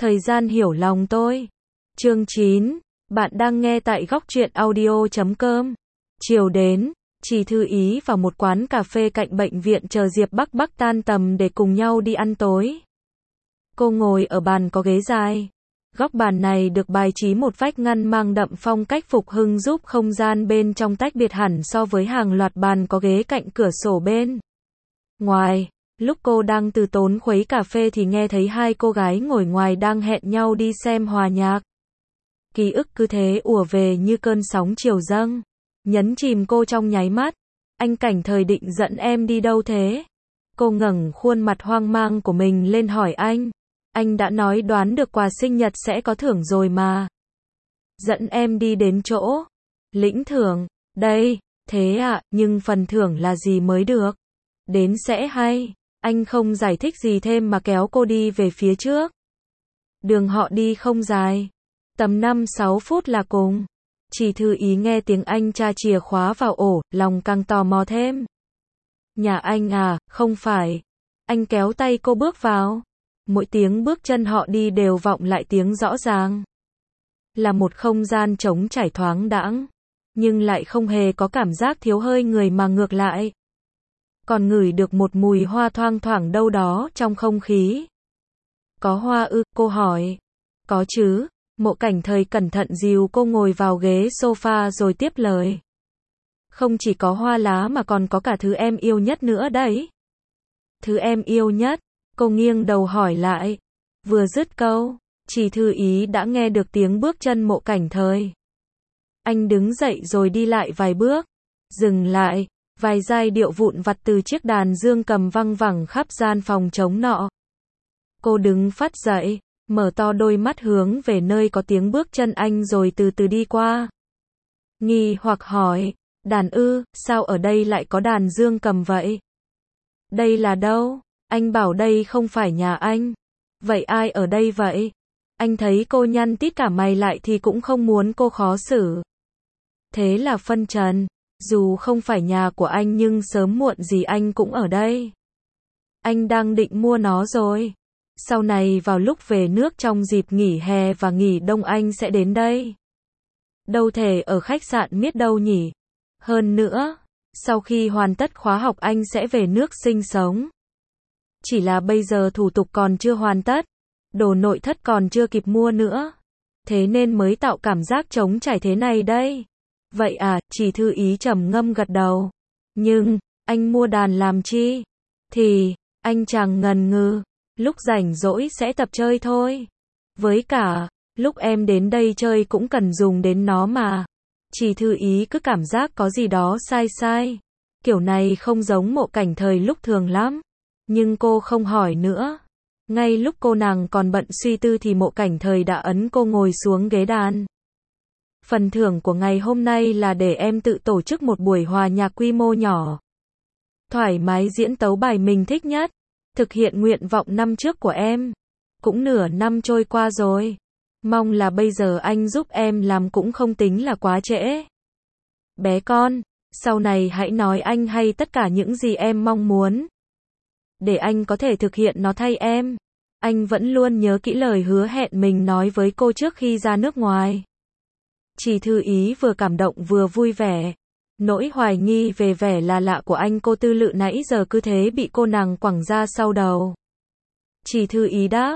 Thời gian hiểu lòng tôi. Chương 9. Bạn đang nghe tại góc truyện audio.com. Chiều đến, Trì Thư Ý vào một quán cà phê cạnh bệnh viện chờ Diệp Bắc Bắc tan tầm để cùng nhau đi ăn tối. Cô ngồi ở bàn có ghế dài. Góc bàn này được bài trí một vách ngăn mang đậm phong cách phục hưng giúp không gian bên trong tách biệt hẳn so với hàng loạt bàn có ghế cạnh cửa sổ bên ngoài. Lúc cô đang từ tốn khuấy cà phê thì nghe thấy hai cô gái ngồi ngoài đang hẹn nhau đi xem hòa nhạc. Ký ức cứ thế ùa về như cơn sóng chiều dâng, nhấn chìm cô trong nháy mắt. Anh Cảnh Thời định dẫn em đi đâu thế? Cô ngẩng khuôn mặt hoang mang của mình lên hỏi anh. Anh đã nói đoán được quà sinh nhật sẽ có thưởng rồi mà. Dẫn em đi đến chỗ lĩnh thưởng. Đây, thế ạ, nhưng phần thưởng là gì mới được? Đến sẽ hay. Anh không giải thích gì thêm mà kéo cô đi về phía trước. Đường họ đi không dài, tầm 5-6 phút là cùng. Trì Thư Ý nghe tiếng anh tra chìa khóa vào ổ, lòng càng tò mò thêm. Nhà anh à, không phải. Anh kéo tay cô bước vào. Mỗi tiếng bước chân họ đi đều vọng lại tiếng rõ ràng. Là một không gian trống trải thoáng đãng, nhưng lại không hề có cảm giác thiếu hơi người mà ngược lại. Còn ngửi được một mùi hoa thoang thoảng đâu đó trong không khí. Có hoa ư? Cô hỏi. Có chứ. Mộ Cảnh Thời cẩn thận dìu cô ngồi vào ghế sofa rồi tiếp lời. Không chỉ có hoa lá mà còn có cả thứ em yêu nhất nữa đấy. Thứ em yêu nhất? Cô nghiêng đầu hỏi lại. Vừa dứt câu, Trì Thư Ý đã nghe được tiếng bước chân Mộ Cảnh Thời. Anh đứng dậy rồi đi lại vài bước, dừng lại. Vài giai điệu vụn vặt từ chiếc đàn dương cầm văng vẳng khắp gian phòng trống nọ. Cô đứng phắt dậy, mở to đôi mắt hướng về nơi có tiếng bước chân anh rồi từ từ đi qua. Nghi hoặc hỏi, đàn ư, sao ở đây lại có đàn dương cầm vậy? Đây là đâu? Anh bảo đây không phải nhà anh. Vậy ai ở đây vậy? Anh thấy cô nhăn tít cả mày lại thì cũng không muốn cô khó xử. Thế là phân trần. Dù không phải nhà của anh nhưng sớm muộn gì anh cũng ở đây. Anh đang định mua nó rồi. Sau này vào lúc về nước trong dịp nghỉ hè và nghỉ đông anh sẽ đến đây. Đâu thể ở khách sạn miết đâu nhỉ. Hơn nữa, sau khi hoàn tất khóa học anh sẽ về nước sinh sống. Chỉ là bây giờ thủ tục còn chưa hoàn tất, đồ nội thất còn chưa kịp mua nữa. Thế nên mới tạo cảm giác trống trải thế này đây. Vậy à, Trì Thư Ý trầm ngâm gật đầu. Nhưng, anh mua đàn làm chi? Thì, anh chàng ngần ngừ. Lúc rảnh rỗi sẽ tập chơi thôi. Với cả, lúc em đến đây chơi cũng cần dùng đến nó mà. Trì Thư Ý cứ cảm giác có gì đó sai sai. Kiểu này không giống Mộ Cảnh Thời lúc thường lắm. Nhưng cô không hỏi nữa. Ngay lúc cô nàng còn bận suy tư thì Mộ Cảnh Thời đã ấn cô ngồi xuống ghế đàn. Phần thưởng của ngày hôm nay là để em tự tổ chức một buổi hòa nhạc quy mô nhỏ. Thoải mái diễn tấu bài mình thích nhất. Thực hiện nguyện vọng năm trước của em. Cũng nửa năm trôi qua rồi. Mong là bây giờ anh giúp em làm cũng không tính là quá trễ. Bé con, sau này hãy nói anh hay tất cả những gì em mong muốn. Để anh có thể thực hiện nó thay em. Anh vẫn luôn nhớ kỹ lời hứa hẹn mình nói với cô trước khi ra nước ngoài. Trì Thư Ý vừa cảm động vừa vui vẻ. Nỗi hoài nghi về vẻ là lạ của anh cô tư lự nãy giờ cứ thế bị cô nàng quẳng ra sau đầu. Trì Thư Ý đáp,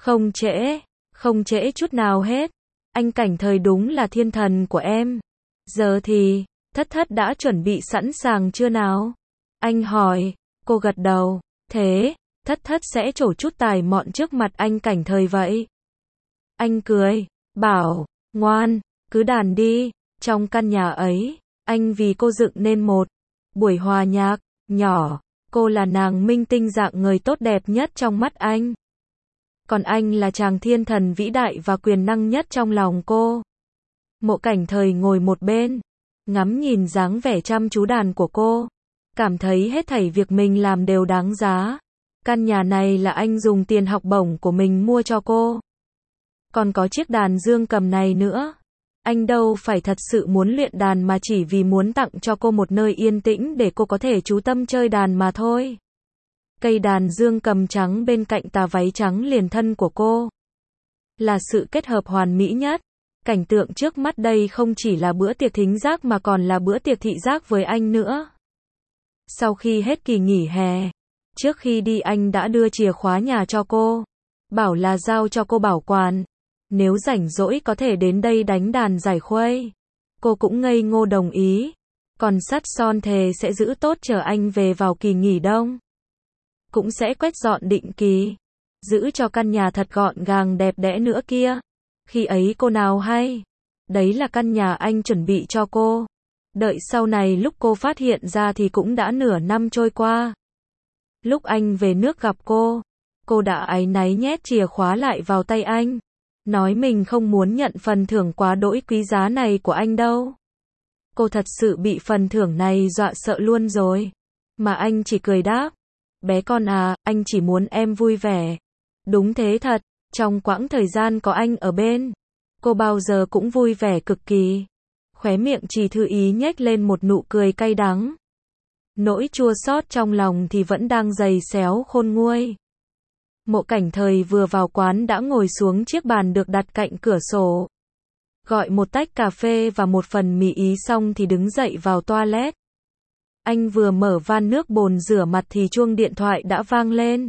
không trễ chút nào hết. Anh Cảnh Thời đúng là thiên thần của em. Giờ thì, Thất Thất đã chuẩn bị sẵn sàng chưa nào? Anh hỏi, cô gật đầu, thế, Thất Thất sẽ trổ chút tài mọn trước mặt anh Cảnh Thời vậy. Anh cười, bảo, ngoan, cứ đàn đi, trong căn nhà ấy. Anh vì cô dựng nên một buổi hòa nhạc nhỏ. Cô là nàng minh tinh dạng người tốt đẹp nhất trong mắt anh. Còn anh là chàng thiên thần vĩ đại và quyền năng nhất trong lòng cô. Mộ Cảnh Thời ngồi một bên, ngắm nhìn dáng vẻ chăm chú đàn của cô. Cảm thấy hết thảy việc mình làm đều đáng giá. Căn nhà này là anh dùng tiền học bổng của mình mua cho cô. Còn có chiếc đàn dương cầm này nữa. Anh đâu phải thật sự muốn luyện đàn mà chỉ vì muốn tặng cho cô một nơi yên tĩnh để cô có thể chú tâm chơi đàn mà thôi. Cây đàn dương cầm trắng bên cạnh tà váy trắng liền thân của cô. là sự kết hợp hoàn mỹ nhất. Cảnh tượng trước mắt đây không chỉ là bữa tiệc thính giác mà còn là bữa tiệc thị giác với anh nữa. Sau khi hết kỳ nghỉ hè, trước khi đi anh đã đưa chìa khóa nhà cho cô, bảo là giao cho cô bảo quản. Nếu rảnh rỗi có thể đến đây đánh đàn giải khuây. Cô cũng ngây ngô đồng ý. Còn sắt son thề sẽ giữ tốt chờ anh về vào kỳ nghỉ đông. Cũng sẽ quét dọn định kỳ. Giữ cho căn nhà thật gọn gàng đẹp đẽ nữa kia. Khi ấy cô nào hay. Đấy là căn nhà anh chuẩn bị cho cô. Đợi sau này lúc cô phát hiện ra thì cũng đã nửa năm trôi qua. Lúc anh về nước gặp cô đã áy náy nhét chìa khóa lại vào tay anh. Nói mình không muốn nhận phần thưởng quá đỗi quý giá này của anh đâu. Cô thật sự bị phần thưởng này dọa sợ luôn rồi. Mà anh chỉ cười đáp. Bé con à, anh chỉ muốn em vui vẻ. Đúng thế thật, trong quãng thời gian có anh ở bên, cô bao giờ cũng vui vẻ cực kỳ. Khóe miệng Trì Thư Ý nhếch lên một nụ cười cay đắng. Nỗi chua xót trong lòng thì vẫn đang giày xéo khôn nguôi. Mộ Cảnh Thời vừa vào quán đã ngồi xuống chiếc bàn được đặt cạnh cửa sổ. Gọi một tách cà phê và một phần mì ý xong thì đứng dậy vào toilet. Anh vừa mở van nước bồn rửa mặt thì chuông điện thoại đã vang lên.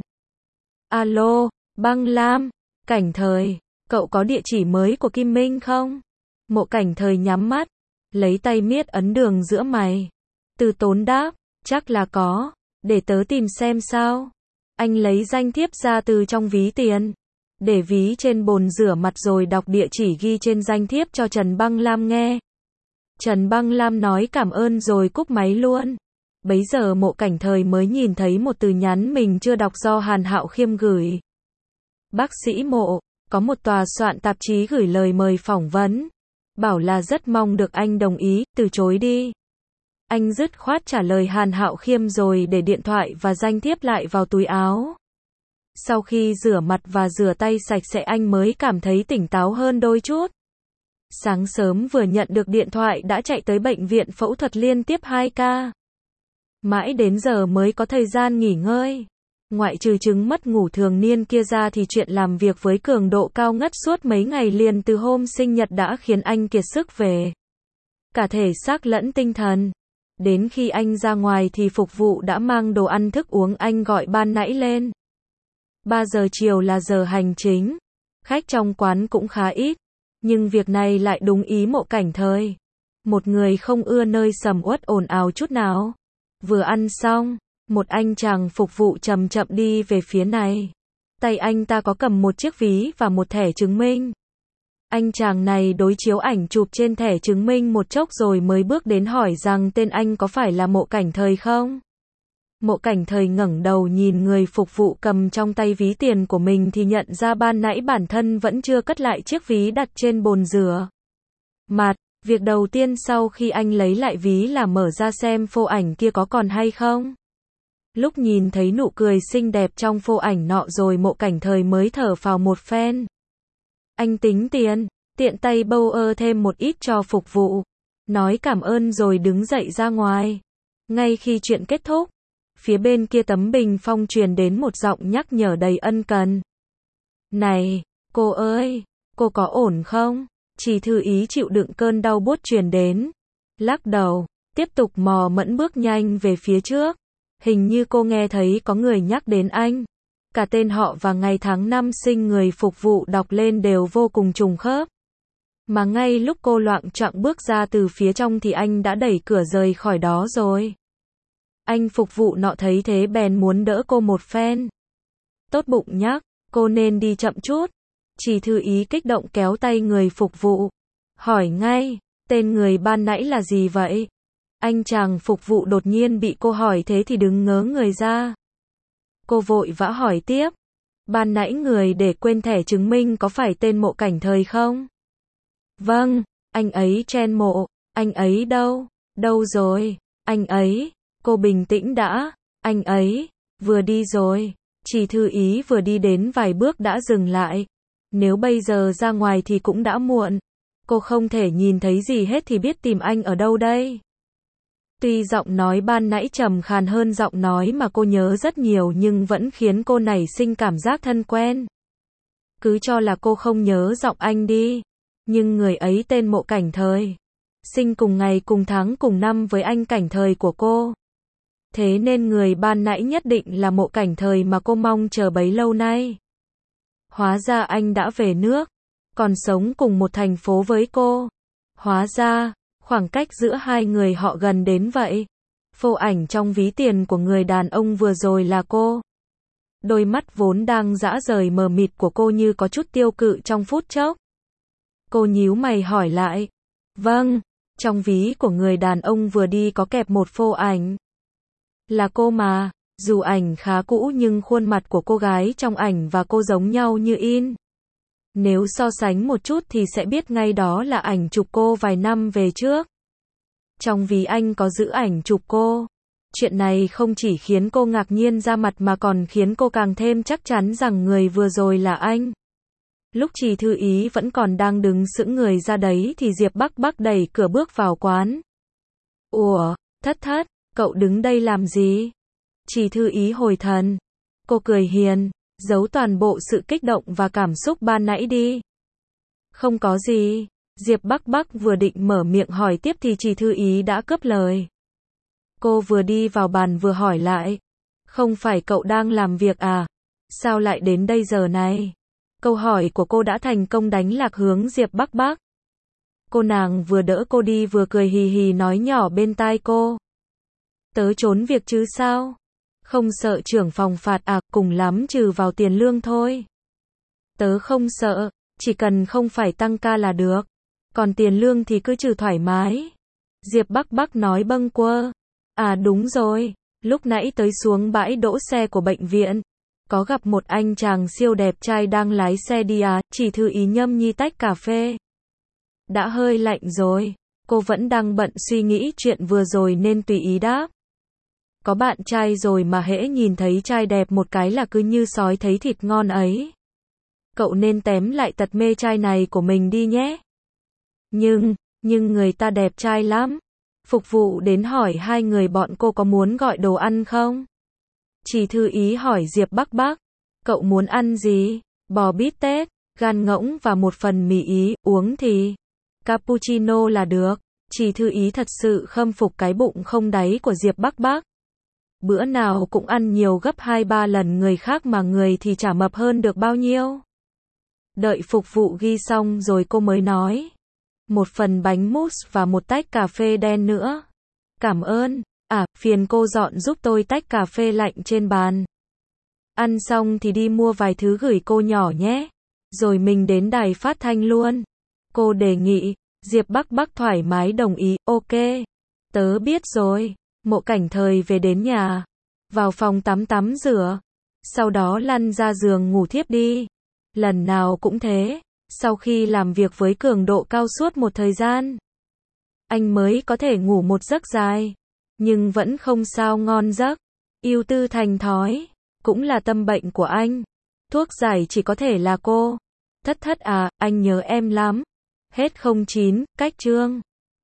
Alo, Băng Lam, Cảnh Thời, cậu có địa chỉ mới của Kim Minh không? Mộ Cảnh Thời nhắm mắt, lấy tay miết ấn đường giữa mày. Từ Tốn đáp, chắc là có, để tớ tìm xem sao. Anh lấy danh thiếp ra từ trong ví tiền, để ví trên bồn rửa mặt rồi đọc địa chỉ ghi trên danh thiếp cho Trần Băng Lam nghe. Trần Băng Lam nói cảm ơn rồi cúp máy luôn. Bấy giờ Mộ Cảnh Thời mới nhìn thấy một từ nhắn mình chưa đọc do Hàn Hạo Khiêm gửi. Bác sĩ Mộ, có một tòa soạn tạp chí gửi lời mời phỏng vấn. Bảo là rất mong được anh đồng ý, từ chối đi. Anh dứt khoát trả lời Hàn Hạo Khiêm rồi để điện thoại và danh thiếp lại vào túi áo. Sau khi rửa mặt và rửa tay sạch sẽ anh mới cảm thấy tỉnh táo hơn đôi chút. Sáng sớm vừa nhận được điện thoại đã chạy tới bệnh viện phẫu thuật liên tiếp 2 ca. Mãi đến giờ mới có thời gian nghỉ ngơi. Ngoại trừ chứng mất ngủ thường niên kia ra thì chuyện làm việc với cường độ cao ngất suốt mấy ngày liền từ hôm sinh nhật đã khiến anh kiệt sức về cả thể xác lẫn tinh thần. Đến khi anh ra ngoài thì phục vụ đã mang đồ ăn thức uống anh gọi ban nãy lên. 3 giờ chiều là giờ hành chính. Khách trong quán cũng khá ít. Nhưng việc này lại đúng ý Mộ Cảnh Thời. Một người không ưa nơi sầm uất ồn ào chút nào. Vừa ăn xong, một anh chàng phục vụ chậm chậm đi về phía này. Tay anh ta có cầm một chiếc ví và một thẻ chứng minh. Anh chàng này đối chiếu ảnh chụp trên thẻ chứng minh một chốc rồi mới bước đến hỏi rằng tên anh có phải là Mộ Cảnh Thời không? Mộ Cảnh Thời ngẩng đầu nhìn người phục vụ cầm trong tay ví tiền của mình thì nhận ra ban nãy bản thân vẫn chưa cất lại chiếc ví đặt trên bồn rửa mặt. Việc đầu tiên sau khi anh lấy lại ví là mở ra xem phô ảnh kia có còn hay không. Lúc nhìn thấy nụ cười xinh đẹp trong phô ảnh nọ rồi Mộ Cảnh Thời mới thở phào một phen. Anh tính tiền, tiện tay bâu thêm một ít cho phục vụ. Nói cảm ơn rồi đứng dậy ra ngoài. Ngay khi chuyện kết thúc, phía bên kia tấm bình phong truyền đến một giọng nhắc nhở đầy ân cần. Này, cô ơi, cô có ổn không? Trì Thư Ý chịu đựng cơn đau buốt truyền đến. Lắc đầu, tiếp tục mò mẫm bước nhanh về phía trước. Hình như cô nghe thấy có người nhắc đến anh. Cả tên họ và ngày tháng năm sinh người phục vụ đọc lên đều vô cùng trùng khớp. Mà ngay lúc cô loạng choạng bước ra từ phía trong thì anh đã đẩy cửa rời khỏi đó rồi. Anh phục vụ nọ thấy thế bèn muốn đỡ cô một phen. Tốt bụng nhắc, cô nên đi chậm chút. Trì Thư Ý kích động kéo tay người phục vụ. Hỏi ngay, tên người ban nãy là gì vậy? Anh chàng phục vụ đột nhiên bị cô hỏi thế thì đứng ngớ người ra. Cô vội vã hỏi tiếp. Ban nãy người để quên thẻ chứng minh có phải tên Mộ Cảnh Thời không? Vâng, anh ấy Chen Mộ. Anh ấy đâu? Đâu rồi? Anh ấy. Cô bình tĩnh đã. Anh ấy. Vừa đi rồi. Trì Thư Ý vừa đi đến vài bước đã dừng lại. Nếu bây giờ ra ngoài thì cũng đã muộn. Cô không thể nhìn thấy gì hết thì biết tìm anh ở đâu đây. Tuy giọng nói ban nãy trầm khàn hơn giọng nói mà cô nhớ rất nhiều nhưng vẫn khiến cô nảy sinh cảm giác thân quen. Cứ cho là cô không nhớ giọng anh đi. Nhưng người ấy tên Mộ Cảnh Thời. Sinh cùng ngày cùng tháng cùng năm với anh Cảnh Thời của cô. Thế nên người ban nãy nhất định là Mộ Cảnh Thời mà cô mong chờ bấy lâu nay. Hóa ra anh đã về nước, còn sống cùng một thành phố với cô. Hóa ra, khoảng cách giữa hai người họ gần đến vậy. Phô ảnh trong ví tiền của người đàn ông vừa rồi là cô. Đôi mắt vốn đang dã rời mờ mịt của cô như có chút tiêu cự trong phút chốc. Cô nhíu mày hỏi lại. Vâng, trong ví của người đàn ông vừa đi có kẹp một phô ảnh. Là cô mà, dù ảnh khá cũ nhưng khuôn mặt của cô gái trong ảnh và cô giống nhau như in. Nếu so sánh một chút thì sẽ biết ngay đó là ảnh chụp cô vài năm về trước. Trong ví anh có giữ ảnh chụp cô. Chuyện này không chỉ khiến cô ngạc nhiên ra mặt mà còn khiến cô càng thêm chắc chắn rằng người vừa rồi là anh. Lúc Trì Thư Ý vẫn còn đang đứng sững người ra đấy thì Diệp Bắc Bắc đẩy cửa bước vào quán. Ủa, Thất Thất, cậu đứng đây làm gì? Trì Thư Ý hồi thần. Cô cười hiền, giấu toàn bộ sự kích động và cảm xúc ban nãy đi. Không có gì. Diệp Bắc Bắc vừa định mở miệng hỏi tiếp thì Trì Thư Ý đã cướp lời. Cô vừa đi vào bàn vừa hỏi lại. Không phải cậu đang làm việc à? Sao lại đến đây giờ này? Câu hỏi của cô đã thành công đánh lạc hướng Diệp Bắc Bắc. Cô nàng vừa đỡ cô đi vừa cười hì hì nói nhỏ bên tai cô. Tớ trốn việc chứ sao? Không sợ trưởng phòng phạt à, cùng lắm trừ vào tiền lương thôi. Tớ không sợ, chỉ cần không phải tăng ca là được. Còn tiền lương thì cứ trừ thoải mái. Diệp Bắc Bắc nói bâng quơ. À đúng rồi, lúc nãy tới xuống bãi đỗ xe của bệnh viện. Có gặp một anh chàng siêu đẹp trai đang lái xe đi à, Trì Thư Ý nhâm nhi tách cà phê. Đã hơi lạnh rồi, cô vẫn đang bận suy nghĩ chuyện vừa rồi nên tùy ý đáp. Có bạn trai rồi mà hễ nhìn thấy trai đẹp một cái là cứ như sói thấy thịt ngon ấy. Cậu nên tém lại tật mê trai này của mình đi nhé. Nhưng người ta đẹp trai lắm. Phục vụ đến hỏi hai người bọn cô có muốn gọi đồ ăn không? Trì Thư Ý hỏi Diệp Bắc Bắc. Cậu muốn ăn gì? Bò bít tết, gan ngỗng và một phần mì Ý, uống thì cappuccino là được. Trì Thư Ý thật sự khâm phục cái bụng không đáy của Diệp Bắc Bắc. Bữa nào cũng ăn nhiều gấp 2-3 lần người khác mà người thì chả mập hơn được bao nhiêu. Đợi phục vụ ghi xong rồi cô mới nói. Một phần bánh mousse và một tách cà phê đen nữa. Cảm ơn. À, phiền cô dọn giúp tôi tách cà phê lạnh trên bàn. Ăn xong thì đi mua vài thứ gửi cô nhỏ nhé. Rồi mình đến đài phát thanh luôn. Cô đề nghị. Diệp Bắc Bắc thoải mái đồng ý. Ok. Tớ biết rồi. Mộ Cảnh Thời về đến nhà. Vào phòng tắm rửa. Sau đó lăn ra giường ngủ thiếp đi. Lần nào cũng thế. Sau khi làm việc với cường độ cao suốt một thời gian, anh mới có thể ngủ một giấc dài. Nhưng vẫn không sao ngon giấc. Ưu tư thành thói. Cũng là tâm bệnh của anh. Thuốc giải chỉ có thể là cô. Thất Thất à, anh nhớ em lắm. Hết 09, cách chương.